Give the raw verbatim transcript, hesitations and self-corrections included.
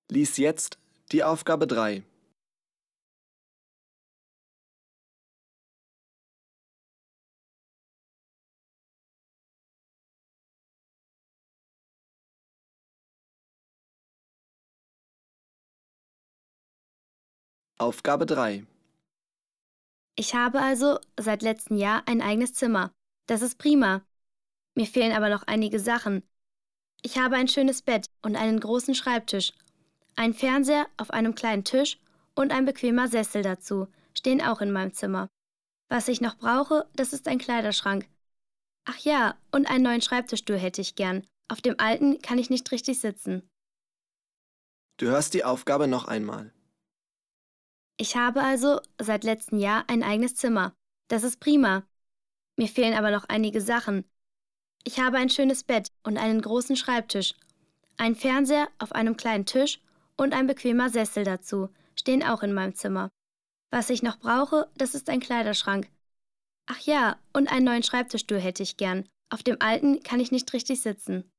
Lies jetzt die Aufgabe drei. Aufgabe drei. Ich habe also seit letztem Jahr ein eigenes Zimmer. Das ist prima. Mir fehlen aber noch einige Sachen. Ich habe ein schönes Bett und einen großen Schreibtisch. Ein Fernseher auf einem kleinen Tisch und ein bequemer Sessel dazu stehen auch in meinem Zimmer. Was ich noch brauche, das ist ein Kleiderschrank. Ach ja, und einen neuen Schreibtischstuhl hätte ich gern. Auf dem alten kann ich nicht richtig sitzen. Du hörst die Aufgabe noch einmal. Ich habe also seit letztem Jahr ein eigenes Zimmer. Das ist prima. Mir fehlen aber noch einige Sachen. Ich habe ein schönes Bett und einen großen Schreibtisch. Ein Fernseher auf einem kleinen Tisch und ein bequemer Sessel dazu stehen auch in meinem Zimmer. Was ich noch brauche, das ist ein Kleiderschrank. Ach ja, und einen neuen Schreibtischstuhl hätte ich gern. Auf dem alten kann ich nicht richtig sitzen.